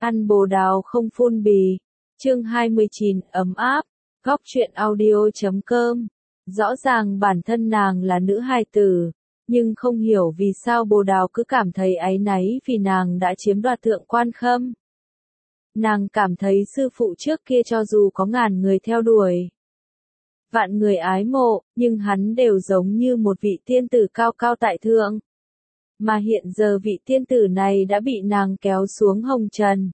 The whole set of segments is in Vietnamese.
Ăn bồ đào không phun bì. Chương 29, ấm áp. Góc truyện audio.com. Rõ ràng bản thân nàng là nữ hài tử, nhưng không hiểu vì sao bồ đào cứ cảm thấy áy náy vì nàng đã chiếm đoạt Thượng Quan Khâm. Nàng cảm thấy sư phụ trước kia cho dù có ngàn người theo đuổi, vạn người ái mộ, nhưng hắn đều giống như một vị tiên tử cao cao tại thượng. Mà hiện giờ vị tiên tử này đã bị nàng kéo xuống hồng trần.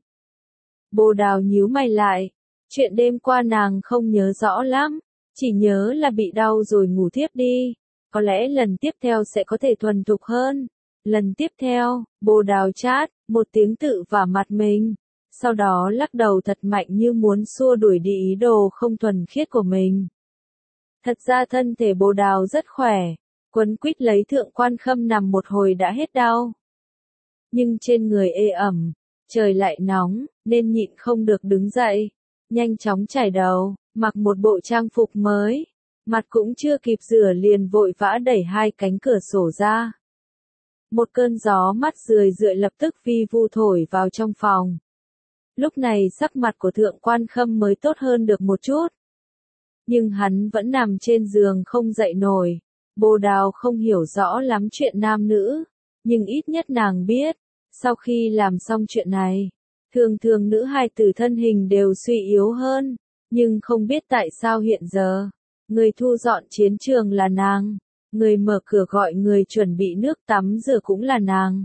Bồ đào nhíu mày lại, chuyện đêm qua nàng không nhớ rõ lắm, chỉ nhớ là bị đau rồi ngủ thiếp đi, có lẽ lần tiếp theo sẽ có thể thuần thục hơn. Lần tiếp theo, bồ đào chát, một tiếng tự vả mặt mình, sau đó lắc đầu thật mạnh như muốn xua đuổi đi ý đồ không thuần khiết của mình. Thật ra thân thể bồ đào rất khỏe, quấn quýt lấy Thượng Quan Khâm nằm một hồi đã hết đau. Nhưng trên người ê ẩm, trời lại nóng, nên nhịn không được đứng dậy, nhanh chóng chải đầu, mặc một bộ trang phục mới, mặt cũng chưa kịp rửa liền vội vã đẩy hai cánh cửa sổ ra. Một cơn gió mát rười rượi lập tức vi vu thổi vào trong phòng. Lúc này sắc mặt của Thượng Quan Khâm mới tốt hơn được một chút. Nhưng hắn vẫn nằm trên giường không dậy nổi. Bồ đào không hiểu rõ lắm chuyện nam nữ, nhưng ít nhất nàng biết, sau khi làm xong chuyện này, thường thường nữ hài tử thân hình đều suy yếu hơn, nhưng không biết tại sao hiện giờ, người thu dọn chiến trường là nàng, người mở cửa gọi người chuẩn bị nước tắm rửa cũng là nàng.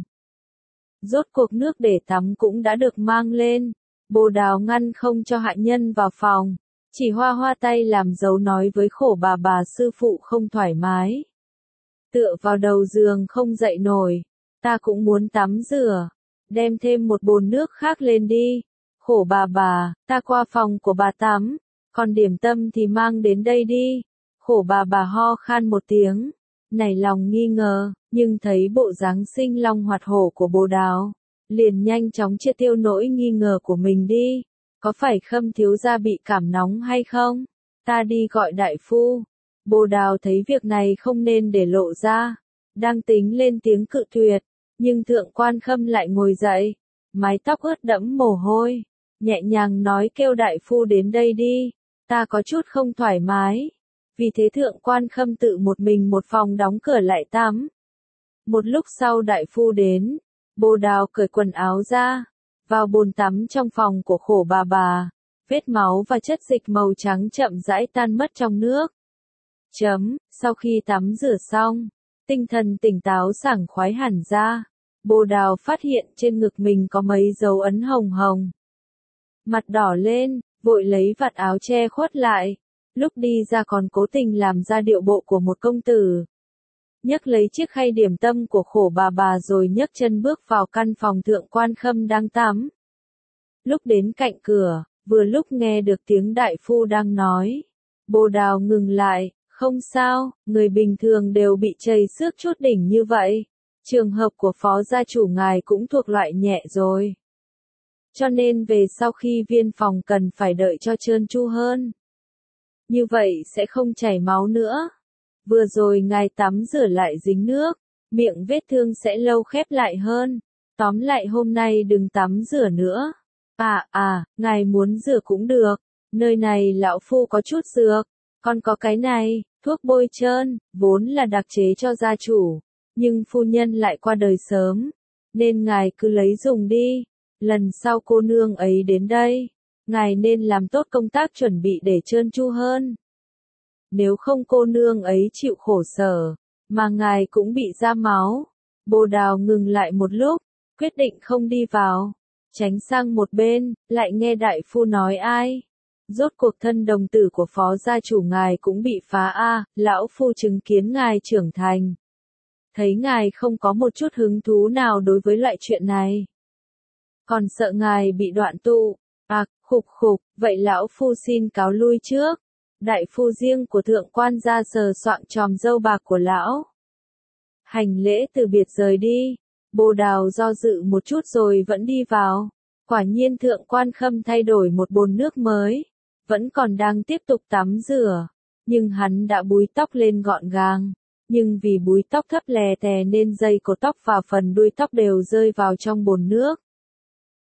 Rốt cuộc nước để tắm cũng đã được mang lên, bồ đào ngăn không cho hạ nhân vào phòng. Chỉ hoa hoa tay làm dấu nói với khổ bà sư phụ không thoải mái. Tựa vào đầu giường không dậy nổi, ta cũng muốn tắm rửa, đem thêm một bồn nước khác lên đi. Khổ bà, ta qua phòng của bà tắm, còn điểm tâm thì mang đến đây đi. Khổ bà ho khan một tiếng, nảy lòng nghi ngờ, nhưng thấy bộ dáng sinh long hoạt hổ của bồ đào, liền nhanh chóng triệt tiêu nỗi nghi ngờ của mình đi. Có phải Khâm thiếu gia bị cảm nóng hay không? Ta đi gọi đại phu. Bồ đào thấy việc này không nên để lộ ra, đang tính lên tiếng cự tuyệt, nhưng Thượng Quan Khâm lại ngồi dậy, mái tóc ướt đẫm mồ hôi, nhẹ nhàng nói kêu đại phu đến đây đi, ta có chút không thoải mái. Vì thế Thượng Quan Khâm tự một mình một phòng đóng cửa lại tắm. Một lúc sau đại phu đến, bồ đào cởi quần áo ra, vào bồn tắm trong phòng của khổ bà, vết máu và chất dịch màu trắng chậm rãi tan mất trong nước. Sau khi tắm rửa xong, tinh thần tỉnh táo sảng khoái hẳn ra, bồ đào phát hiện trên ngực mình có mấy dấu ấn hồng hồng. Mặt đỏ lên, vội lấy vạt áo che khuất lại, lúc đi ra còn cố tình làm ra điệu bộ của một công tử. Nhấc lấy chiếc khay điểm tâm của khổ bà rồi nhấc chân bước vào căn phòng Thượng Quan Khâm đang tắm. Lúc đến cạnh cửa, vừa lúc nghe được tiếng đại phu đang nói. Bồ đào ngừng lại, không sao, người bình thường đều bị chảy xước chút đỉnh như vậy. Trường hợp của phó gia chủ ngài cũng thuộc loại nhẹ rồi. Cho nên về sau khi viên phòng cần phải đợi cho trơn tru hơn. Như vậy sẽ không chảy máu nữa. Vừa rồi ngài tắm rửa lại dính nước, miệng vết thương sẽ lâu khép lại hơn. Tóm lại hôm nay đừng tắm rửa nữa. Ngài muốn rửa cũng được, nơi này lão phu có chút dược, còn có cái này, thuốc bôi trơn, vốn là đặc chế cho gia chủ, nhưng phu nhân lại qua đời sớm, nên ngài cứ lấy dùng đi, lần sau cô nương ấy đến đây, ngài nên làm tốt công tác chuẩn bị để trơn tru hơn. Nếu không cô nương ấy chịu khổ sở, mà ngài cũng bị ra máu. Bồ đào ngừng lại một lúc, quyết định không đi vào, tránh sang một bên, lại nghe đại phu nói ai. Rốt cuộc thân đồng tử của phó gia chủ ngài cũng bị phá lão phu chứng kiến ngài trưởng thành. Thấy ngài không có một chút hứng thú nào đối với loại chuyện này. Còn sợ ngài bị đoạn tụ, khục, vậy lão phu xin cáo lui trước. Đại phu riêng của Thượng Quan gia sờ soạng chòm râu bạc của lão. Hành lễ từ biệt rời đi, bồ đào do dự một chút rồi vẫn đi vào. Quả nhiên Thượng Quan Khâm thay đổi một bồn nước mới, vẫn còn đang tiếp tục tắm rửa, nhưng hắn đã búi tóc lên gọn gàng, nhưng vì búi tóc thấp lè tè nên dây cột tóc và phần đuôi tóc đều rơi vào trong bồn nước.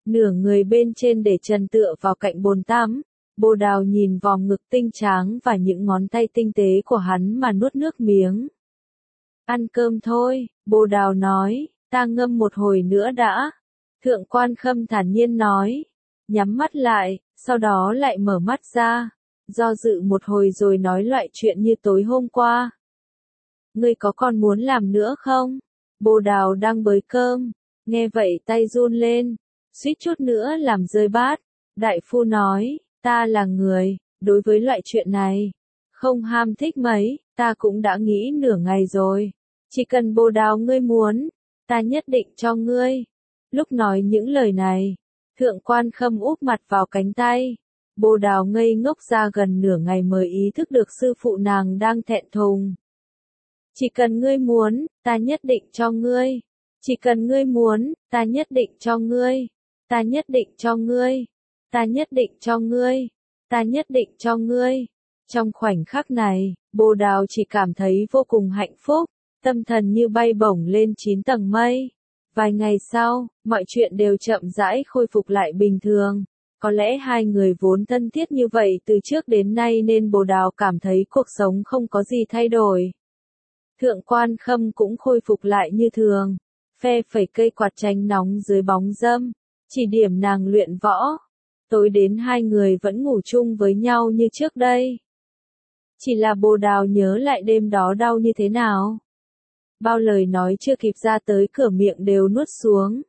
nửa người bên trên để trần tựa vào cạnh bồn tắm. Bồ Đào nhìn vòng ngực tinh tráng và những ngón tay tinh tế của hắn mà nuốt nước miếng. Ăn cơm thôi, Bồ Đào nói, ta ngâm một hồi nữa đã. Thượng Quan Khâm thản nhiên nói, nhắm mắt lại, sau đó lại mở mắt ra, do dự một hồi rồi nói loại chuyện như tối hôm qua. Ngươi có còn muốn làm nữa không? Bồ Đào đang bới cơm, nghe vậy tay run lên, suýt chút nữa làm rơi bát. Đại phu nói, ta là người, đối với loại chuyện này, không ham thích mấy, ta cũng đã nghĩ nửa ngày rồi. Chỉ cần Bồ Đào ngươi muốn, ta nhất định cho ngươi. Lúc nói những lời này, Thượng Quan Khâm úp mặt vào cánh tay. Bồ Đào ngây ngốc ra gần nửa ngày mới ý thức được sư phụ nàng đang thẹn thùng. Chỉ cần ngươi muốn, ta nhất định cho ngươi. Chỉ cần ngươi muốn, ta nhất định cho ngươi. Ta nhất định cho ngươi. Ta nhất định cho ngươi. Ta nhất định cho ngươi. Trong khoảnh khắc này, Bồ Đào chỉ cảm thấy vô cùng hạnh phúc, tâm thần như bay bổng lên 9 tầng mây. Vài ngày sau, mọi chuyện đều chậm rãi khôi phục lại bình thường. Có lẽ hai người vốn thân thiết như vậy từ trước đến nay nên Bồ Đào cảm thấy cuộc sống không có gì thay đổi. Thượng Quan Khâm cũng khôi phục lại như thường, phe phẩy cây quạt tránh nóng dưới bóng râm, chỉ điểm nàng luyện võ. Tối đến hai người vẫn ngủ chung với nhau như trước đây. Chỉ là Bồ Đào nhớ lại đêm đó đau như thế nào. Bao lời nói chưa kịp ra tới cửa miệng đều nuốt xuống.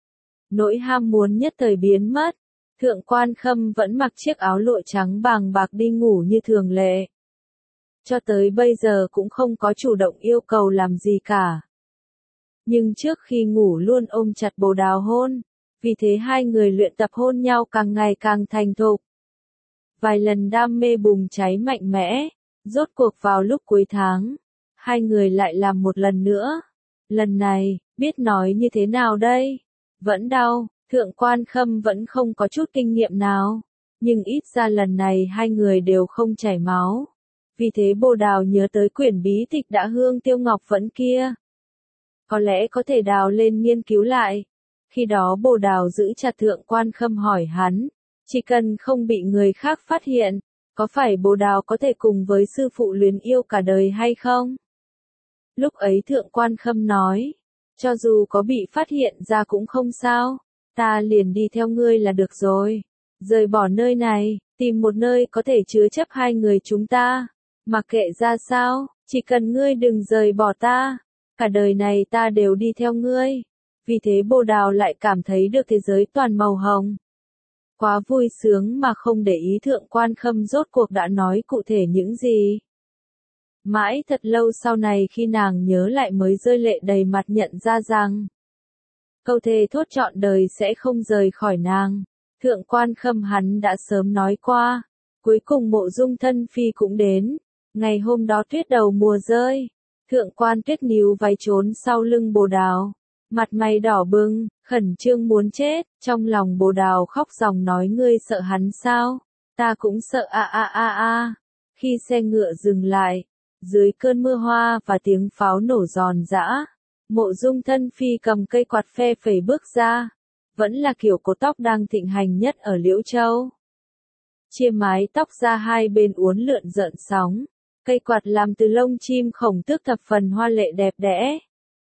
Nỗi ham muốn nhất thời biến mất. Thượng Quan Khâm vẫn mặc chiếc áo lụa trắng bàng bạc đi ngủ như thường lệ. Cho tới bây giờ cũng không có chủ động yêu cầu làm gì cả. Nhưng trước khi ngủ luôn ôm chặt Bồ Đào hôn, vì thế hai người luyện tập hôn nhau càng ngày càng thành thục. Vài lần đam mê bùng cháy mạnh mẽ, rốt cuộc vào lúc cuối tháng, hai người lại làm một lần nữa. Lần này, biết nói như thế nào đây? Vẫn đau, Thượng Quan Khâm vẫn không có chút kinh nghiệm nào, nhưng ít ra lần này hai người đều không chảy máu. Vì thế Bồ Đào nhớ tới quyển bí tịch đã hương tiêu ngọc vẫn kia. Có lẽ có thể đào lên nghiên cứu lại. Khi đó Bồ Đào giữ chặt Thượng Quan Khâm hỏi hắn, chỉ cần không bị người khác phát hiện, có phải Bồ Đào có thể cùng với sư phụ luyến yêu cả đời hay không? Lúc ấy Thượng Quan Khâm nói, cho dù có bị phát hiện ra cũng không sao, ta liền đi theo ngươi là được rồi. Rời bỏ nơi này, tìm một nơi có thể chứa chấp hai người chúng ta. Mặc kệ ra sao, chỉ cần ngươi đừng rời bỏ ta, cả đời này ta đều đi theo ngươi. Vì thế Bồ Đào lại cảm thấy được thế giới toàn màu hồng. Quá vui sướng mà không để ý Thượng Quan Khâm rốt cuộc đã nói cụ thể những gì. Mãi thật lâu sau này khi nàng nhớ lại mới rơi lệ đầy mặt nhận ra rằng câu thề thốt trọn đời sẽ không rời khỏi nàng. Thượng Quan Khâm hắn đã sớm nói qua. Cuối cùng Mộ Dung Thân Phi cũng đến. Ngày hôm đó tuyết đầu mùa rơi. Thượng Quan Tuyết níu váy trốn sau lưng Bồ Đào. Mặt mày đỏ bừng, khẩn trương muốn chết. Trong lòng Bồ Đào khóc ròng nói ngươi sợ hắn sao? Ta cũng sợ a a a a. Khi xe ngựa dừng lại, dưới cơn mưa hoa và tiếng pháo nổ giòn giã, Mộ Dung Thân Phi cầm cây quạt phe phẩy bước ra. Vẫn là kiểu cột tóc đang thịnh hành nhất ở Liễu Châu. Chia mái tóc ra hai bên uốn lượn rợn sóng. Cây quạt làm từ lông chim khổng tước thập phần hoa lệ đẹp đẽ.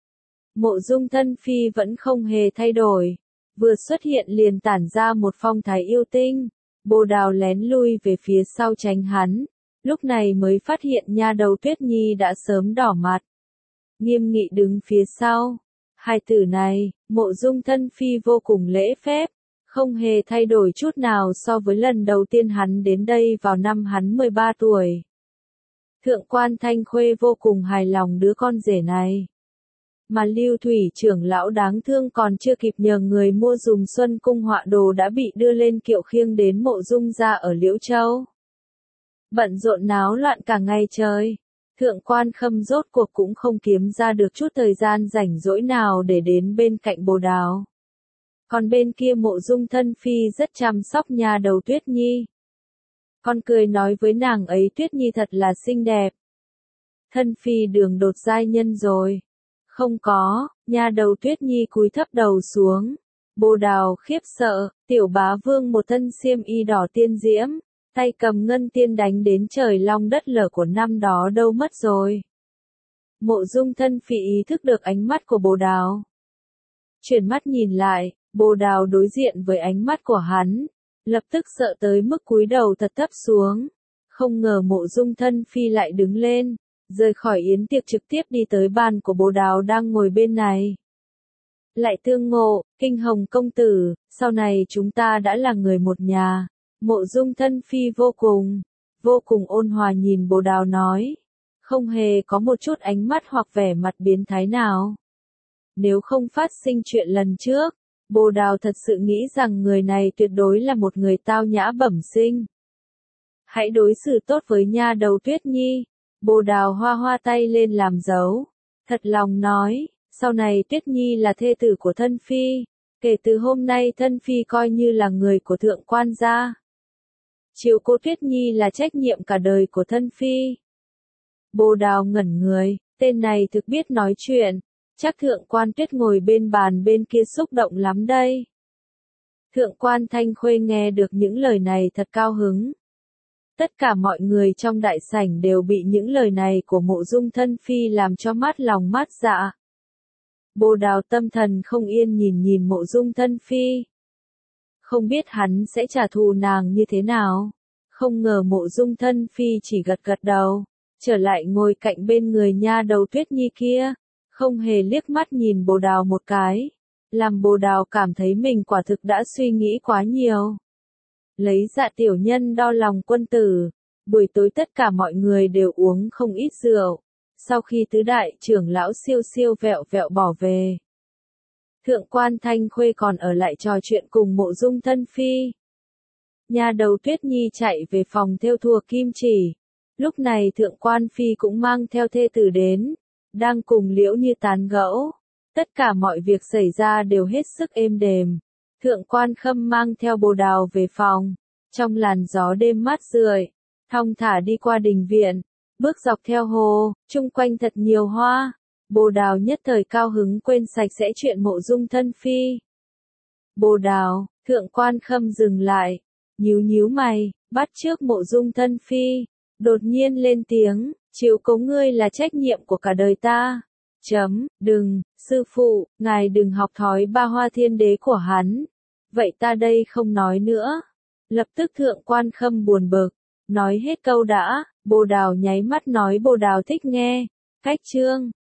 Mộ Dung Thân Phi vẫn không hề thay đổi. Vừa xuất hiện liền tản ra một phong thái yêu tinh. Bồ Đào lén lui về phía sau tránh hắn. Lúc này mới phát hiện nha đầu Tuyết Nhi đã sớm đỏ mặt. Nghiêm nghị đứng phía sau. Hai từ này, Mộ Dung Thân Phi vô cùng lễ phép, không hề thay đổi chút nào so với lần đầu tiên hắn đến đây vào năm hắn 13 tuổi. Thượng Quan Thanh Khuê vô cùng hài lòng đứa con rể này. Mà Lưu Thủy trưởng lão đáng thương còn chưa kịp nhờ người mua dùm Xuân Cung họa đồ đã bị đưa lên kiệu khiêng đến Mộ Dung gia ở Liễu Châu. Bận rộn náo loạn cả ngày trời. Thượng Quan Khâm rốt cuộc cũng không kiếm ra được chút thời gian rảnh rỗi nào để đến bên cạnh Bồ Đào. Còn bên kia Mộ Dung Thân Phi rất chăm sóc nha đầu Tuyết Nhi. Con cười nói với nàng ấy Tuyết Nhi thật là xinh đẹp. Thân Phi đường đột giai nhân rồi. Không có, nha đầu Tuyết Nhi cúi thấp đầu xuống. Bồ Đào khiếp sợ, tiểu bá vương một thân xiêm y đỏ tiên diễm, tay cầm ngân tiên đánh đến trời long đất lở của năm đó đâu mất rồi. Mộ Dung Thân Phi ý thức được ánh mắt của Bồ Đào. Chuyển mắt nhìn lại, Bồ Đào đối diện với ánh mắt của hắn, lập tức sợ tới mức cúi đầu thật thấp xuống. Không ngờ Mộ Dung Thân Phi lại đứng lên, rời khỏi yến tiệc trực tiếp đi tới bàn của Bồ Đào đang ngồi bên này. Lại tương ngộ, Kinh Hồng công tử, sau này chúng ta đã là người một nhà. Mộ Dung Thân Phi vô cùng ôn hòa nhìn Bồ Đào nói, không hề có một chút ánh mắt hoặc vẻ mặt biến thái nào. Nếu không phát sinh chuyện lần trước, Bồ Đào thật sự nghĩ rằng người này tuyệt đối là một người tao nhã bẩm sinh. Hãy đối xử tốt với nha đầu Tuyết Nhi. Bồ Đào hoa hoa tay lên làm dấu, thật lòng nói, sau này Tuyết Nhi là thê tử của Thân Phi, kể từ hôm nay Thân Phi coi như là người của thượng quan gia. Chiếu cố Tuyết Nhi là trách nhiệm cả đời của Thân Phi. Bồ Đào ngẩn người, tên này thực biết nói chuyện, chắc thượng quan Tuyết ngồi bên bàn bên kia xúc động lắm đây. Thượng quan Thanh Khuê nghe được những lời này thật cao hứng. Tất cả mọi người trong đại sảnh đều bị những lời này của Mộ Dung Thân Phi làm cho mát lòng mát dạ. Bồ Đào tâm thần không yên nhìn Mộ Dung Thân Phi. Không biết hắn sẽ trả thù nàng như thế nào. Không ngờ Mộ Dung Thân Phi chỉ gật gật đầu, trở lại ngồi cạnh bên người nha đầu Tuyết Nhi kia, không hề liếc mắt nhìn Bồ Đào một cái, làm Bồ Đào cảm thấy mình quả thực đã suy nghĩ quá nhiều. Lấy dạ tiểu nhân đo lòng quân tử, buổi tối tất cả mọi người đều uống không ít rượu, sau khi tứ đại trưởng lão siêu vẹo vẹo bỏ về. Thượng quan Thanh Khuê còn ở lại trò chuyện cùng Mộ Dung Thân Phi. Nha đầu Tuyết Nhi chạy về phòng thêu thùa kim chỉ. Lúc này thượng quan Phi cũng mang theo thê tử đến, đang cùng Liễu Như tán gẫu. Tất cả mọi việc xảy ra đều hết sức êm đềm. Thượng quan Khâm mang theo Bồ Đào về phòng, trong làn gió đêm mát rượi, thong thả đi qua đình viện, bước dọc theo hồ, chung quanh thật nhiều hoa. Bồ Đào nhất thời cao hứng quên sạch sẽ chuyện Mộ Dung Thân Phi. Bồ Đào, thượng quan Khâm dừng lại, nhíu mày, bắt chước Mộ Dung Thân Phi, đột nhiên lên tiếng, chiếu cố ngươi là trách nhiệm của cả đời ta. Đừng, sư phụ, ngài đừng học thói Ba Hoa Thiên Đế của hắn. Vậy ta đây không nói nữa. Lập tức thượng quan Khâm buồn bực, nói hết câu đã, Bồ Đào nháy mắt nói Bồ Đào thích nghe. Cách chương